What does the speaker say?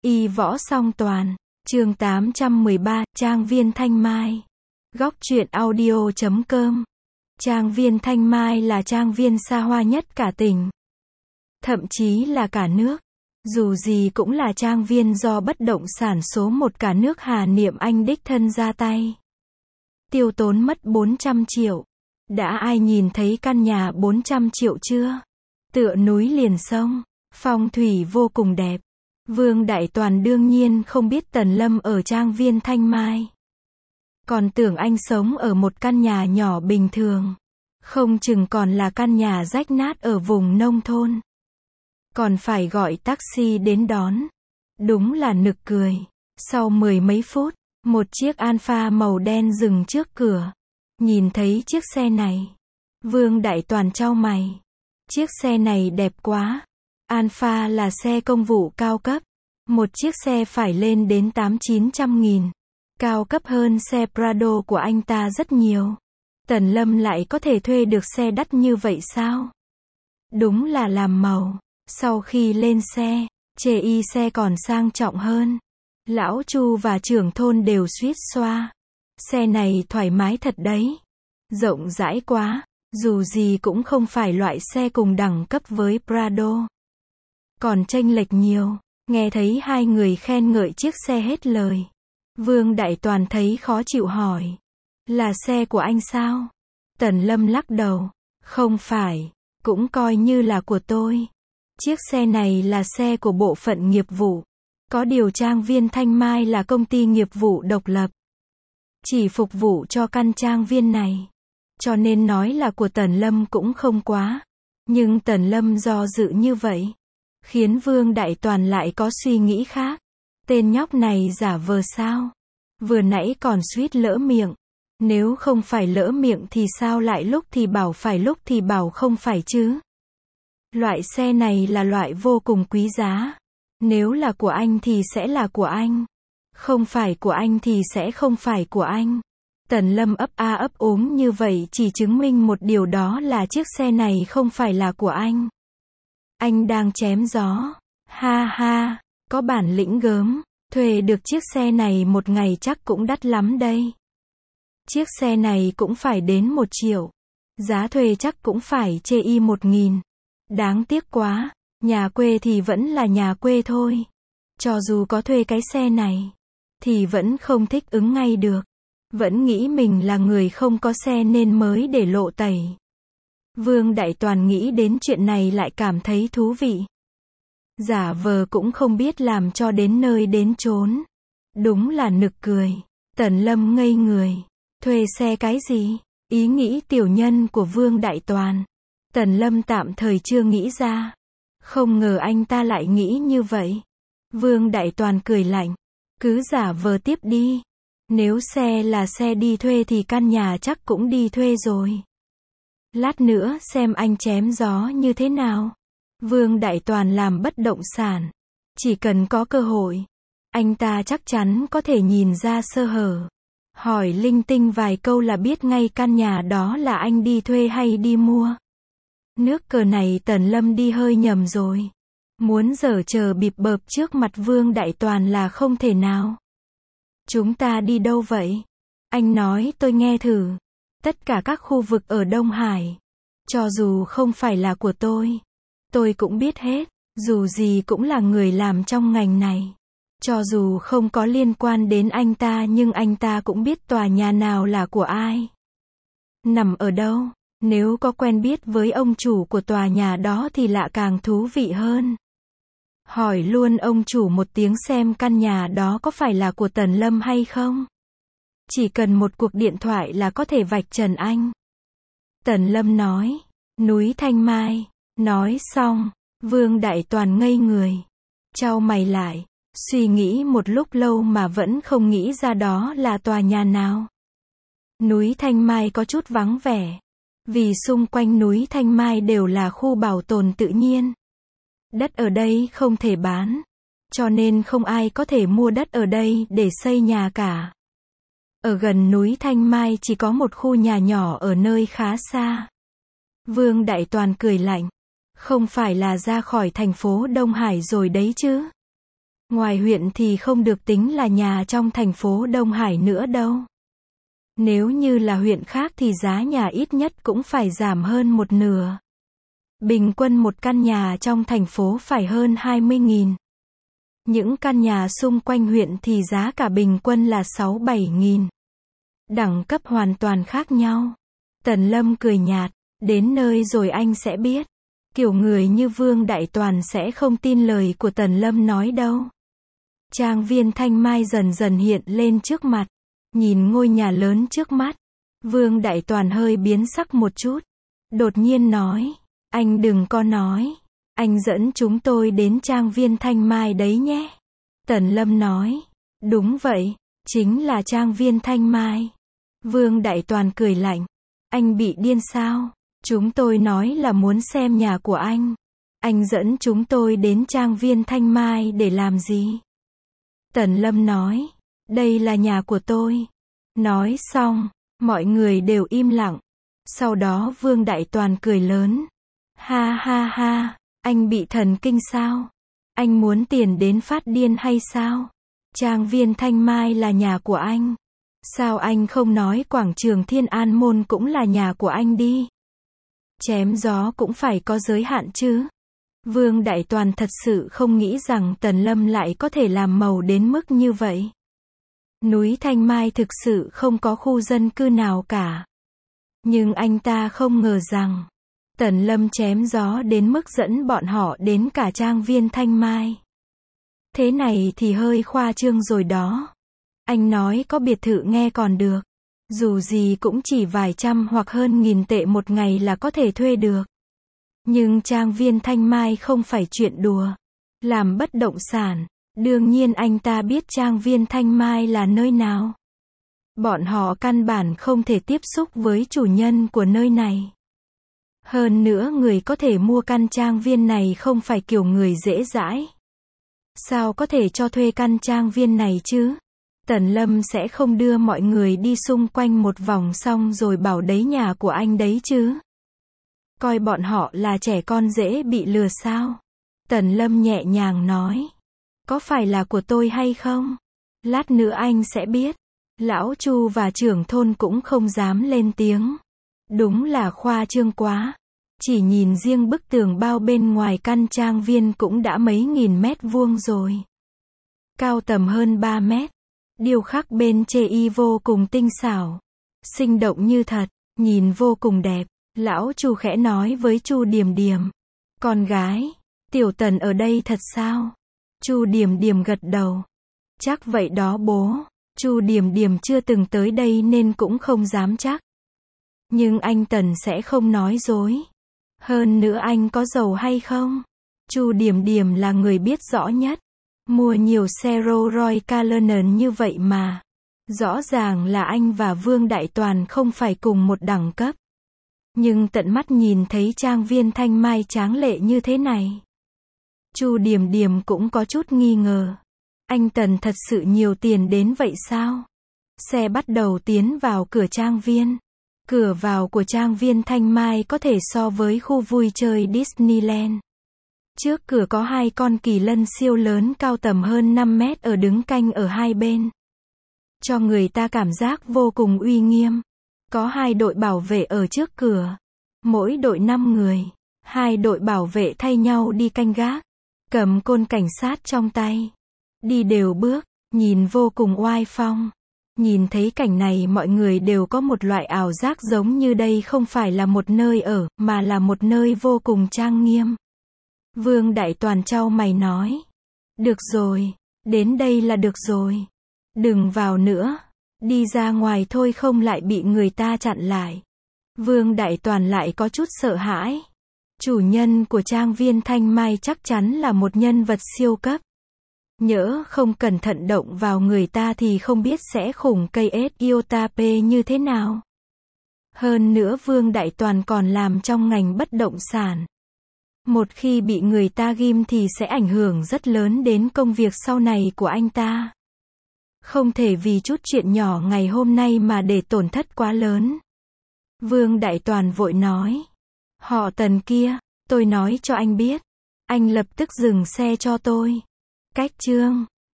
Y võ song toàn. Chương 813, Trang viên Thanh Mai. Góc truyện audio.com. Trang viên Thanh Mai là trang viên xa hoa nhất cả tỉnh, thậm chí là cả nước. Dù gì cũng là trang viên do bất động sản số 1 cả nước Hà Niệm Anh đích thân ra tay. Tiêu tốn mất 400 triệu. Đã ai nhìn thấy căn nhà 400 triệu chưa? Tựa núi liền sông, phong thủy vô cùng đẹp. Vương Đại Toàn đương nhiên không biết Tần Lâm ở trang viên Thanh Mai. Còn tưởng anh sống ở một căn nhà nhỏ bình thường. Không chừng còn là căn nhà rách nát ở vùng nông thôn. Còn phải gọi taxi đến đón. Đúng là nực cười. Sau 10 mấy phút, một chiếc Alfa màu đen dừng trước cửa. Nhìn thấy chiếc xe này, Vương Đại Toàn chau mày. Chiếc xe này đẹp quá. Alfa là xe công vụ cao cấp. Một chiếc xe phải lên đến 800-900 nghìn. Cao cấp hơn xe Prado của anh ta rất nhiều. Tần Lâm lại có thể thuê được xe đắt như vậy sao? Đúng là làm màu. Sau khi lên xe, chê y xe còn sang trọng hơn. Lão Chu và trưởng thôn đều suýt xoa. Xe này thoải mái thật đấy. Rộng rãi quá. Dù gì cũng không phải loại xe cùng đẳng cấp với Prado. Còn chênh lệch nhiều. Nghe thấy hai người khen ngợi chiếc xe hết lời. Vương Đại Toàn thấy khó chịu hỏi. Là xe của anh sao? Tần Lâm lắc đầu. Không phải. Cũng coi như là của tôi. Chiếc xe này là xe của bộ phận nghiệp vụ. Có điều trang viên Thanh Mai là công ty nghiệp vụ độc lập. Chỉ phục vụ cho căn trang viên này. Cho nên nói là của Tần Lâm cũng không quá. Nhưng Tần Lâm do dự như vậy, khiến Vương Đại Toàn lại có suy nghĩ khác. Tên nhóc này giả vờ sao? Vừa nãy còn suýt lỡ miệng. Nếu không phải lỡ miệng thì sao lại lúc thì bảo phải lúc thì bảo không phải chứ? Loại xe này là loại vô cùng quý giá. Nếu là của anh thì sẽ là của anh. Không phải của anh thì sẽ không phải của anh. Tần Lâm ấp a ấp úng như vậy chỉ chứng minh một điều, đó là chiếc xe này không phải là của anh. Anh đang chém gió. Ha ha, có bản lĩnh gớm. Thuê được chiếc xe này một ngày chắc cũng đắt lắm đây. Chiếc xe này cũng phải đến 1 triệu. Giá thuê chắc cũng phải chê y 1.000. Đáng tiếc quá. Nhà quê thì vẫn là nhà quê thôi. Cho dù có thuê cái xe này, thì vẫn không thích ứng ngay được. Vẫn nghĩ mình là người không có xe nên mới để lộ tẩy. Vương Đại Toàn nghĩ đến chuyện này lại cảm thấy thú vị. Giả vờ cũng không biết làm cho đến nơi đến chốn. Đúng là nực cười. Tần Lâm ngây người. Thuê xe cái gì? Ý nghĩ tiểu nhân của Vương Đại Toàn. Tần Lâm tạm thời chưa nghĩ ra. Không ngờ anh ta lại nghĩ như vậy. Vương Đại Toàn cười lạnh. Cứ giả vờ tiếp đi. Nếu xe là xe đi thuê thì căn nhà chắc cũng đi thuê rồi. Lát nữa xem anh chém gió như thế nào. Vương Đại Toàn làm bất động sản. Chỉ cần có cơ hội, anh ta chắc chắn có thể nhìn ra sơ hở. Hỏi linh tinh vài câu là biết ngay căn nhà đó là anh đi thuê hay đi mua. Nước cờ này Tần Lâm đi hơi nhầm rồi. Muốn giở trò bịp bợp trước mặt Vương Đại Toàn là không thể nào. Chúng ta đi đâu vậy? Anh nói tôi nghe thử. Tất cả các khu vực ở Đông Hải. Cho dù không phải là của tôi cũng biết hết. Dù gì cũng là người làm trong ngành này. Cho dù không có liên quan đến anh ta nhưng anh ta cũng biết tòa nhà nào là của ai. Nằm ở đâu? Nếu có quen biết với ông chủ của tòa nhà đó thì lạ càng thú vị hơn. Hỏi luôn ông chủ một tiếng xem căn nhà đó có phải là của Tần Lâm hay không. Chỉ cần một cuộc điện thoại là có thể vạch trần anh. Tần Lâm nói. Núi Thanh Mai. Nói xong, Vương Đại Toàn ngây người. Chau mày lại. Suy nghĩ một lúc lâu mà vẫn không nghĩ ra đó là tòa nhà nào. Núi Thanh Mai có chút vắng vẻ. Vì xung quanh núi Thanh Mai đều là khu bảo tồn tự nhiên. Đất ở đây không thể bán. Cho nên không ai có thể mua đất ở đây để xây nhà cả. Ở gần núi Thanh Mai chỉ có một khu nhà nhỏ ở nơi khá xa. Vương Đại Toàn cười lạnh. Không phải là ra khỏi thành phố Đông Hải rồi đấy chứ? Ngoài huyện thì không được tính là nhà trong thành phố Đông Hải nữa đâu. Nếu như là huyện khác thì giá nhà ít nhất cũng phải giảm hơn một nửa. Bình quân một căn nhà trong thành phố phải hơn 20.000. Những căn nhà xung quanh huyện thì giá cả bình quân là 6-7.000. Đẳng cấp hoàn toàn khác nhau. Tần Lâm cười nhạt, đến nơi rồi anh sẽ biết. Kiểu người như Vương Đại Toàn sẽ không tin lời của Tần Lâm nói đâu. Trang viên Thanh Mai dần dần hiện lên trước mặt. Nhìn ngôi nhà lớn trước mắt, Vương Đại Toàn hơi biến sắc một chút. Đột nhiên nói, anh đừng có nói. Anh dẫn chúng tôi đến trang viên Thanh Mai đấy nhé. Tần Lâm nói, đúng vậy, chính là trang viên Thanh Mai. Vương Đại Toàn cười lạnh, anh bị điên sao? Chúng tôi nói là muốn xem nhà của anh. Anh dẫn chúng tôi đến trang viên Thanh Mai để làm gì? Tần Lâm nói, đây là nhà của tôi. Nói xong, mọi người đều im lặng. Sau đó Vương Đại Toàn cười lớn. Ha ha ha, anh bị thần kinh sao? Anh muốn tiền đến phát điên hay sao? Trang viên Thanh Mai là nhà của anh. Sao anh không nói quảng trường Thiên An Môn cũng là nhà của anh đi? Chém gió cũng phải có giới hạn chứ. Vương Đại Toàn thật sự không nghĩ rằng Tần Lâm lại có thể làm màu đến mức như vậy. Núi Thanh Mai thực sự không có khu dân cư nào cả. Nhưng anh ta không ngờ rằng Tần Lâm chém gió đến mức dẫn bọn họ đến cả trang viên Thanh Mai. Thế này thì hơi khoa trương rồi đó. Anh nói có biệt thự nghe còn được. Dù gì cũng chỉ vài trăm hoặc hơn nghìn tệ một ngày là có thể thuê được. Nhưng trang viên Thanh Mai không phải chuyện đùa. Làm bất động sản, đương nhiên anh ta biết trang viên Thanh Mai là nơi nào. Bọn họ căn bản không thể tiếp xúc với chủ nhân của nơi này. Hơn nữa người có thể mua căn trang viên này không phải kiểu người dễ dãi. Sao có thể cho thuê căn trang viên này chứ? Tần Lâm sẽ không đưa mọi người đi xung quanh một vòng xong rồi bảo đấy nhà của anh đấy chứ. Coi bọn họ là trẻ con dễ bị lừa sao? Tần Lâm nhẹ nhàng nói. Có phải là của tôi hay không? Lát nữa anh sẽ biết. Lão Chu và trưởng thôn cũng không dám lên tiếng. Đúng là khoa trương quá. Chỉ nhìn riêng bức tường bao bên ngoài căn trang viên cũng đã mấy nghìn mét vuông rồi. Cao tầm hơn 3 mét. Điêu khắc bên chê y vô cùng tinh xảo. Sinh động như thật, nhìn vô cùng đẹp. Lão Chu khẽ nói với Chu Điềm Điềm. Con gái, Tiểu Tần ở đây thật sao? Chu Điềm Điềm gật đầu. Chắc vậy đó bố. Chu Điềm Điềm chưa từng tới đây nên cũng không dám chắc. Nhưng anh Tần sẽ không nói dối. Hơn nữa anh có giàu hay không? Chu Điềm Điềm là người biết rõ nhất. Mua nhiều xe Rolls Royce Cullinan như vậy mà. Rõ ràng là anh và Vương Đại Toàn không phải cùng một đẳng cấp. Nhưng tận mắt nhìn thấy trang viên Thanh Mai tráng lệ như thế này. Chu Điềm Điềm cũng có chút nghi ngờ. Anh Tần thật sự nhiều tiền đến vậy sao? Xe bắt đầu tiến vào cửa trang viên. Cửa vào của trang viên Thanh Mai có thể so với khu vui chơi Disneyland. Trước cửa có hai con kỳ lân siêu lớn cao tầm hơn 5 mét ở đứng canh ở hai bên. Cho người ta cảm giác vô cùng uy nghiêm. Có hai đội bảo vệ ở trước cửa. Mỗi đội 5 người. Hai đội bảo vệ thay nhau đi canh gác. Cầm côn cảnh sát trong tay. Đi đều bước, nhìn vô cùng oai phong. Nhìn thấy cảnh này mọi người đều có một loại ảo giác giống như đây không phải là một nơi ở, mà là một nơi vô cùng trang nghiêm. Vương Đại Toàn chau mày nói. Được rồi, đến đây là được rồi. Đừng vào nữa. Đi ra ngoài thôi không lại bị người ta chặn lại. Vương Đại Toàn lại có chút sợ hãi. Chủ nhân của trang viên Thanh Mai chắc chắn là một nhân vật siêu cấp. Nhỡ không cẩn thận động vào người ta thì không biết sẽ khủng cây Iotape như thế nào. Hơn nữa Vương Đại Toàn còn làm trong ngành bất động sản. Một khi bị người ta ghim thì sẽ ảnh hưởng rất lớn đến công việc sau này của anh ta. Không thể vì chút chuyện nhỏ ngày hôm nay mà để tổn thất quá lớn. Vương Đại Toàn vội nói. Họ Tần kia, tôi nói cho anh biết. Anh lập tức dừng xe cho tôi. Cách chương